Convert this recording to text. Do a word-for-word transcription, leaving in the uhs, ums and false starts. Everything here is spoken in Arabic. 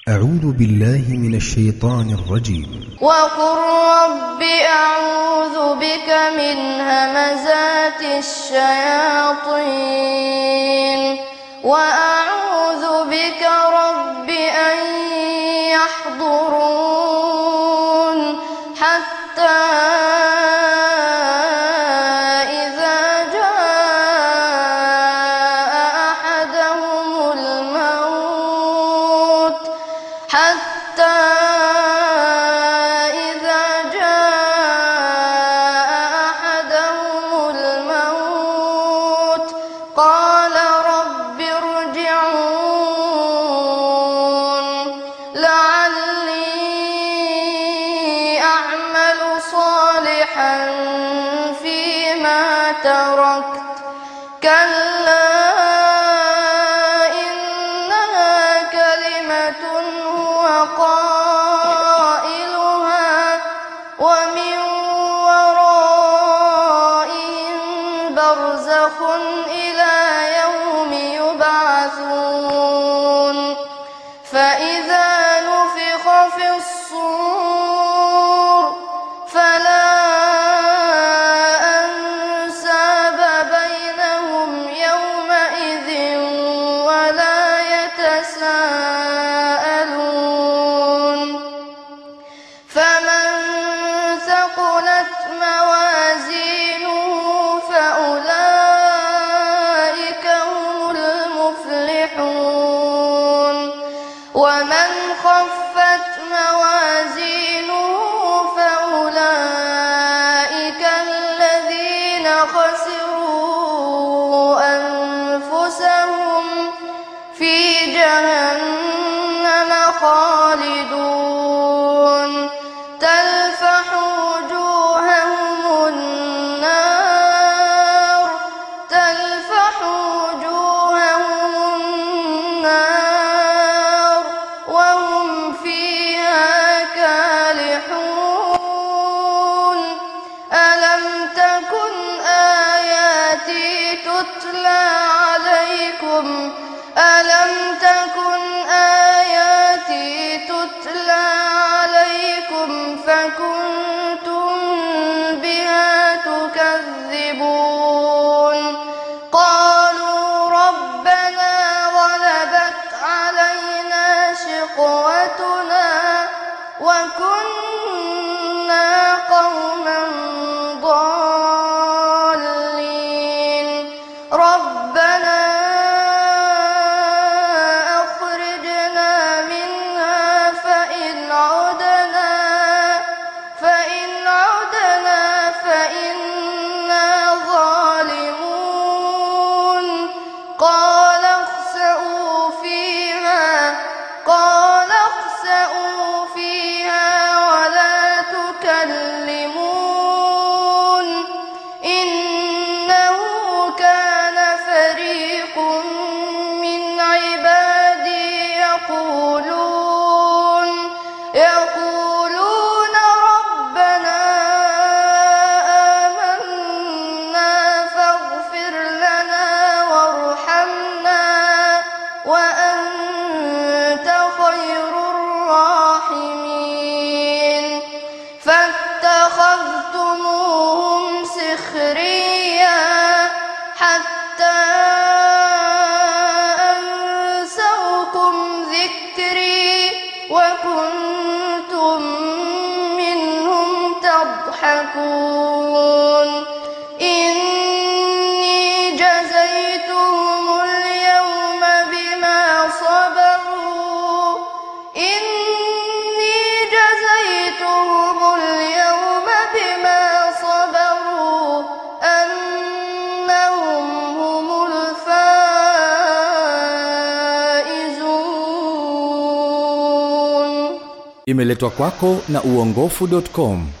أعوذ بالله من الشيطان الرجيم. وقل رب أعوذ بك من همزات الشياطين وأعوذ بك رب أن يحضرون حتى إذا جاء أحدهم الموت حتى إذا جاء أحدهم الموت قال رب ارجعون لعلي أعمل صالحا فيما تركت كلا إنها كلمة هو قائلها ومن ورائهم برزخ إلى يوم يبعثون فإذا نفخ في الصور فلا أنساب بينهم يومئذ ولا يتساءلون فمن ثقلت موازينه فأولئك هم المفلحون ومن خفت موازينه فأولئك الذين خسروا أنفسهم في جهنم خالدون تلفح وجوههم النار تلفح وجوههم النار وهم فيها كالحون ألم تكن آياتي تتلى عليكم ألم تكن آياتي تتلى عليكم فكنتم بها تكذبون قالوا ربنا غلبت علينا شقوتنا وكنا قوما ضالين ربنا أخرجنا منها فإن عدنا فإن عدنا فإنا ظالمون قال اخسئوا فيها قال اخسئوا فيها ولا تكلمون إنه كان فريق من عبادي يقولون يقولون ربنا آمنا فاغفر لنا وارحمنا وأنت خير الراحمين فاتخذتموهم سخريا حتى أنسوكم ذكري وكنتم منهم تضحكون إني جزيتهم اليوم بما صبروا إني جزيتهم اليوم بما صبروا أنهم هم الفائزون. Imeletwa kwako na uongofu dot com.